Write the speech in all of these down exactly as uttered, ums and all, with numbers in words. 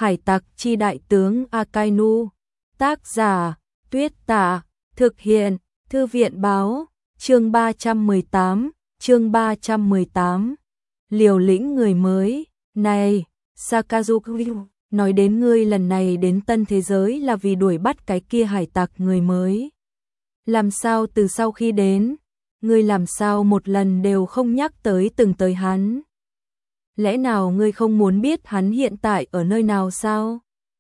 Hải tặc chi đại tướng Akainu. Tác giả, Tuyết Tả. Thực hiện, Thư viện Báo. Chương ba trăm mười tám, chương ba trăm mười tám. Liều lĩnh người mới. Này, Sakazuki, nói đến ngươi lần này đến tân thế giới là vì đuổi bắt cái kia hải tặc người mới. Làm sao từ sau khi đến, ngươi làm sao một lần đều không nhắc tới từng tới hắn? Lẽ nào ngươi không muốn biết hắn hiện tại ở nơi nào sao?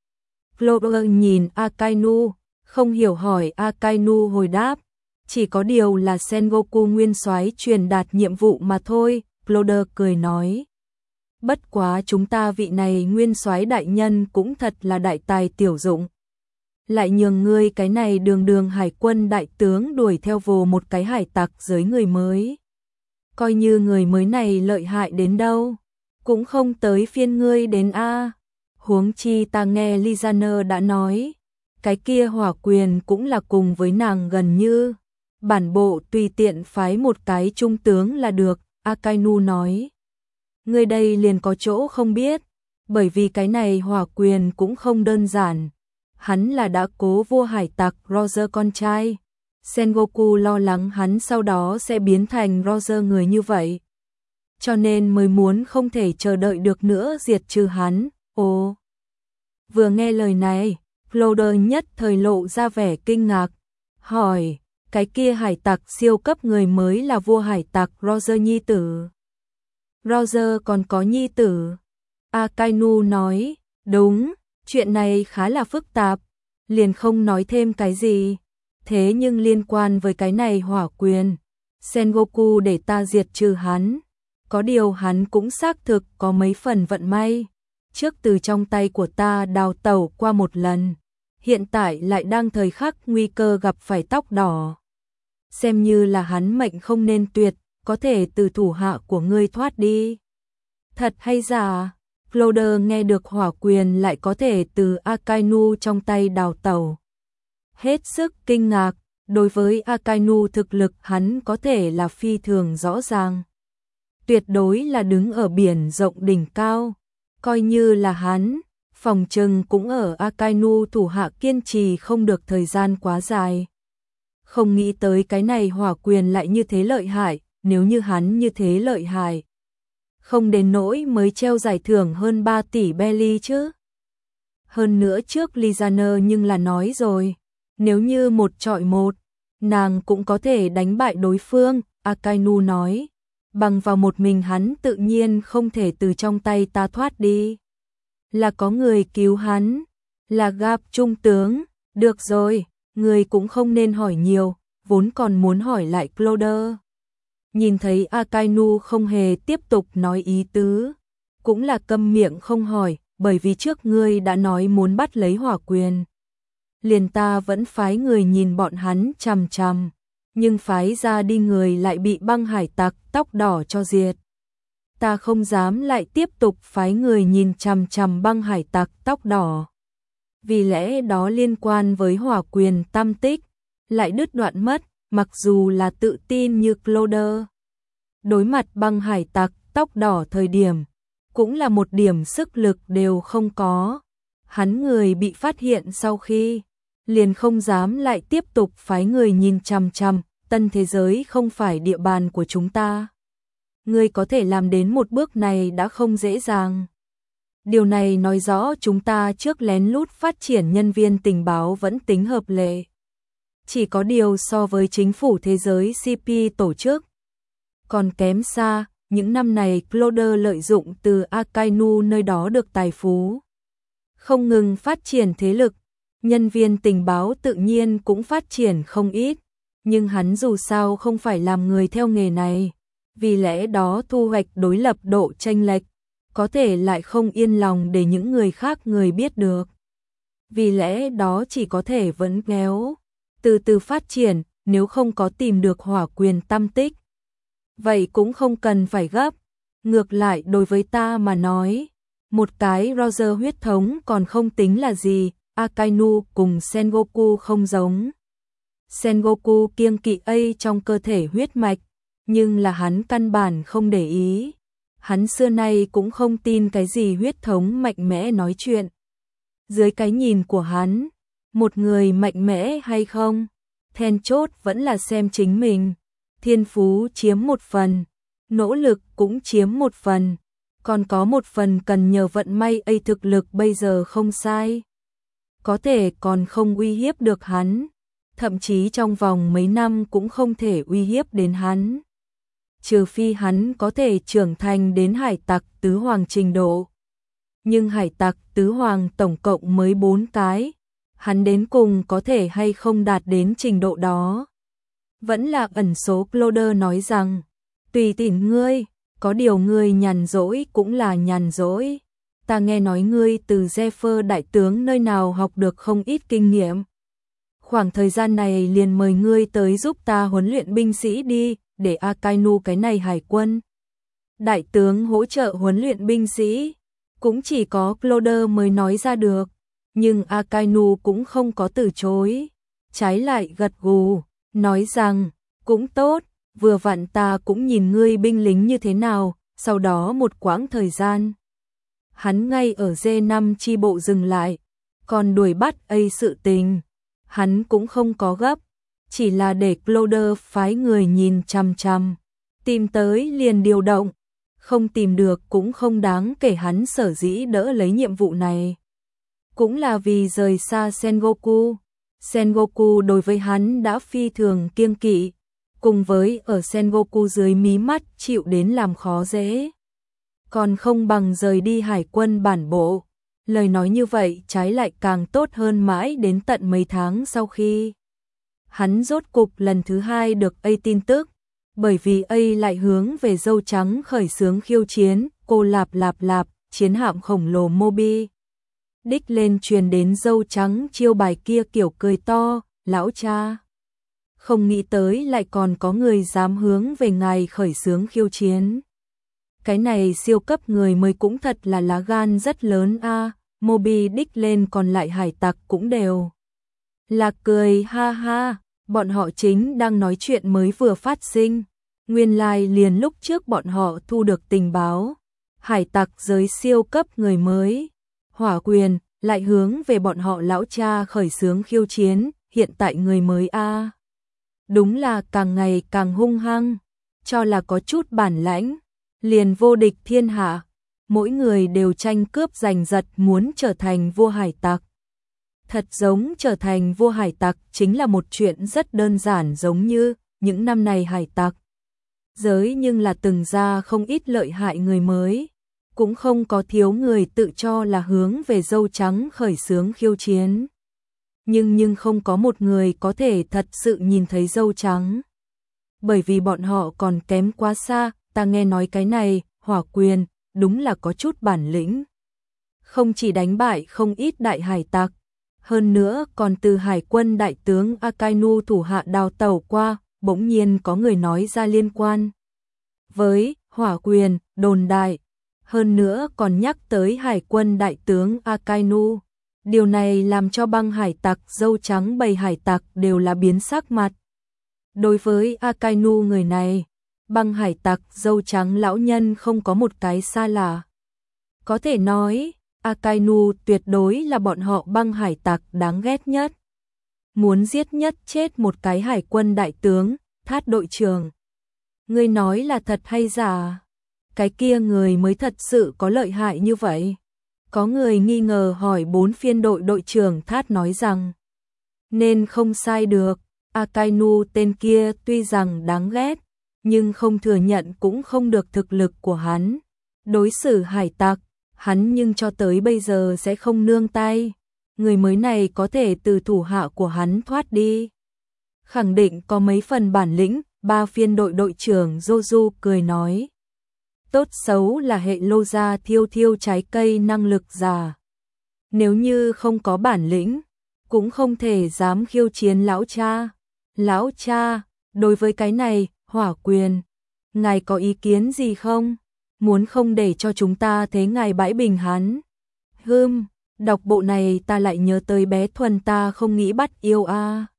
Clover nhìn Akainu, không hiểu hỏi. Akainu hồi đáp, chỉ có điều là Sengoku nguyên soái truyền đạt nhiệm vụ mà thôi. Clover cười nói, bất quá chúng ta vị này nguyên soái đại nhân cũng thật là đại tài tiểu dụng. Lại nhường ngươi cái này đường đường hải quân đại tướng đuổi theo vồ một cái hải tặc giới người mới. Coi như người mới này lợi hại đến đâu, cũng không tới phiên ngươi đến a. Huống chi ta nghe Lizana đã nói, cái kia hỏa quyền cũng là cùng với nàng gần như. Bản bộ tùy tiện phái một cái trung tướng là được, Akainu nói. Ngươi đây liền có chỗ không biết, bởi vì cái này hỏa quyền cũng không đơn giản. Hắn là đã cố vua hải tặc Roger con trai. Sengoku lo lắng hắn sau đó sẽ biến thành Roger người như vậy, cho nên mới muốn không thể chờ đợi được nữa diệt trừ hắn. Ồ, vừa nghe lời này, Clover nhất thời lộ ra vẻ kinh ngạc, hỏi, cái kia hải tặc siêu cấp người mới là vua hải tặc Roger nhi tử? Roger còn có nhi tử? Akainu nói, đúng, chuyện này khá là phức tạp, liền không nói thêm cái gì. Thế nhưng liên quan với cái này hỏa quyền, Sengoku để ta diệt trừ hắn. Có điều hắn cũng xác thực có mấy phần vận may. Trước từ trong tay của ta đào tẩu qua một lần, hiện tại lại đang thời khắc nguy cơ gặp phải tóc đỏ. Xem như là hắn mệnh không nên tuyệt, có thể từ thủ hạ của ngươi thoát đi. Thật hay giả? Clover nghe được hỏa quyền lại có thể từ Akainu trong tay đào tẩu, hết sức kinh ngạc. Đối với Akainu thực lực hắn có thể là phi thường rõ ràng, tuyệt đối là đứng ở biển rộng đỉnh cao. Coi như là hắn, phòng trừng cũng ở Akainu thủ hạ kiên trì không được thời gian quá dài. Không nghĩ tới cái này hỏa quyền lại như thế lợi hại. Nếu như hắn như thế lợi hại, không đến nỗi mới treo giải thưởng hơn ba tỷ belly chứ. Hơn nữa trước Lizana nhưng là nói rồi, nếu như một trọi một, nàng cũng có thể đánh bại đối phương. Akainu nói, bằng vào một mình hắn tự nhiên không thể từ trong tay ta thoát đi. Là có người cứu hắn, là gặp trung tướng. Được rồi, người cũng không nên hỏi nhiều, vốn còn muốn hỏi lại Clover. Nhìn thấy Akainu không hề tiếp tục nói ý tứ, cũng là câm miệng không hỏi, bởi vì trước ngươi đã nói muốn bắt lấy hỏa quyền. Liền ta vẫn phái người nhìn bọn hắn chằm chằm, nhưng phái ra đi người lại bị băng hải tặc tóc đỏ cho diệt. Ta không dám lại tiếp tục phái người nhìn chằm chằm băng hải tặc tóc đỏ. Vì lẽ đó liên quan với hỏa quyền tam tích, lại đứt đoạn mất. Mặc dù là tự tin như Clover, đối mặt băng hải tặc tóc đỏ thời điểm, cũng là một điểm sức lực đều không có. Hắn người bị phát hiện sau khi, liền không dám lại tiếp tục phái người nhìn chằm chằm. Tân thế giới không phải địa bàn của chúng ta. Ngươi có thể làm đến một bước này đã không dễ dàng. Điều này nói rõ chúng ta trước lén lút phát triển nhân viên tình báo vẫn tính hợp lệ. Chỉ có điều so với chính phủ thế giới xê pê tổ chức còn kém xa. Những năm này Clover lợi dụng từ Akainu nơi đó được tài phú, không ngừng phát triển thế lực. Nhân viên tình báo tự nhiên cũng phát triển không ít, nhưng hắn dù sao không phải làm người theo nghề này, vì lẽ đó thu hoạch đối lập độ chênh lệch, có thể lại không yên lòng để những người khác người biết được. Vì lẽ đó chỉ có thể vẫn kéo từ từ phát triển. Nếu không có tìm được hỏa quyền tam tích, vậy cũng không cần phải gấp. Ngược lại đối với ta mà nói, một cái Roger huyết thống còn không tính là gì. Akainu cùng Sengoku không giống. Sengoku kiêng kỵ A trong cơ thể huyết mạch, nhưng là hắn căn bản không để ý. Hắn xưa nay cũng không tin cái gì huyết thống mạnh mẽ nói chuyện. Dưới cái nhìn của hắn, một người mạnh mẽ hay không, then chốt vẫn là xem chính mình. Thiên phú chiếm một phần, nỗ lực cũng chiếm một phần, còn có một phần cần nhờ vận may. Ấy thực lực bây giờ không sai, có thể còn không uy hiếp được hắn, thậm chí trong vòng mấy năm cũng không thể uy hiếp đến hắn. Trừ phi hắn có thể trưởng thành đến hải tặc tứ hoàng trình độ. Nhưng hải tặc tứ hoàng tổng cộng mới bốn cái, hắn đến cùng có thể hay không đạt đến trình độ đó. Vẫn là ẩn số. Cloder nói rằng, tùy tiện ngươi, có điều ngươi nhàn rỗi cũng là nhàn rỗi. Ta nghe nói ngươi từ Zephyr đại tướng nơi nào học được không ít kinh nghiệm. Khoảng thời gian này liền mời ngươi tới giúp ta huấn luyện binh sĩ đi, để Akainu cái này hải quân đại tướng hỗ trợ huấn luyện binh sĩ. Cũng chỉ có Cloder mới nói ra được, nhưng Akainu cũng không có từ chối, trái lại gật gù, nói rằng, cũng tốt, vừa vặn ta cũng nhìn ngươi binh lính như thế nào. Sau đó một quãng thời gian, hắn ngay ở D năm chi bộ dừng lại, còn đuổi bắt ấy sự tình, hắn cũng không có gấp, chỉ là để Cloder phái người nhìn chằm chằm, tìm tới liền điều động, không tìm được cũng không đáng kể. Hắn sở dĩ đỡ lấy nhiệm vụ này, cũng là vì rời xa Sengoku. Sengoku đối với hắn đã phi thường kiêng kỵ, cùng với ở Sengoku dưới mí mắt chịu đến làm khó dễ, còn không bằng rời đi hải quân bản bộ. Lời nói như vậy trái lại càng tốt hơn. Mãi đến tận mấy tháng sau khi hắn rốt cục lần thứ hai được A tin tức, bởi vì A lại hướng về dâu trắng khởi xướng khiêu chiến. Cô lạp lạp lạp, chiến hạm khổng lồ Moby đích lên truyền đến dâu trắng chiêu bài kia kiểu cười to, lão cha, không nghĩ tới lại còn có người dám hướng về ngài khởi xướng khiêu chiến. Cái này siêu cấp người mới cũng thật là lá gan rất lớn a. À, Moby đích lên còn lại hải tặc cũng đều là cười ha ha, bọn họ chính đang nói chuyện mới vừa phát sinh. Nguyên lai like liền lúc trước bọn họ thu được tình báo, hải tặc giới siêu cấp người mới, Hỏa Quyền, lại hướng về bọn họ lão cha khởi xướng khiêu chiến. Hiện tại người mới a à, đúng là càng ngày càng hung hăng, cho là có chút bản lãnh, liền vô địch thiên hạ. Mỗi người đều tranh cướp giành giật muốn trở thành vua hải tặc. Thật giống trở thành vua hải tặc chính là một chuyện rất đơn giản, giống như những năm này hải tặc giới nhưng là từng ra không ít lợi hại người mới, cũng không có thiếu người tự cho là hướng về dâu trắng khởi xướng khiêu chiến. Nhưng nhưng không có một người có thể thật sự nhìn thấy dâu trắng, bởi vì bọn họ còn kém quá xa. Ta nghe nói cái này, Hỏa Quyền, đúng là có chút bản lĩnh. Không chỉ đánh bại không ít đại hải tặc, hơn nữa còn từ hải quân đại tướng Akainu thủ hạ đào tẩu qua. Bỗng nhiên có người nói ra liên quan với Hỏa Quyền đồn đại, hơn nữa còn nhắc tới hải quân đại tướng Akainu. Điều này làm cho băng hải tặc dâu trắng bầy hải tặc đều là biến sắc mặt. Đối với Akainu người này, băng hải tặc dâu trắng lão nhân không có một cái xa lạ. Có thể nói, Akainu tuyệt đối là bọn họ băng hải tặc đáng ghét nhất. Muốn giết nhất chết một cái hải quân đại tướng. Thát đội trưởng, ngươi nói là thật hay giả? Cái kia người mới thật sự có lợi hại như vậy? Có người nghi ngờ hỏi bốn phiên đội đội trưởng. Thát nói rằng, nên không sai được. Akainu tên kia tuy rằng đáng ghét, nhưng không thừa nhận cũng không được thực lực của hắn. Đối xử hải tặc, hắn nhưng cho tới bây giờ sẽ không nương tay. Người mới này có thể từ thủ hạ của hắn thoát đi, khẳng định có mấy phần bản lĩnh. Ba phiên đội đội trưởng Joju cười nói, tốt xấu là hệ lô gia thiêu thiêu trái cây năng lực giả. Nếu như không có bản lĩnh, cũng không thể dám khiêu chiến lão cha. Lão cha, đối với cái này, Hỏa Quyền, ngài có ý kiến gì không? Muốn không để cho chúng ta thế ngài bãi bình hắn? Hừm, đọc bộ này ta lại nhớ tới bé Thuần ta không nghĩ bắt yêu a.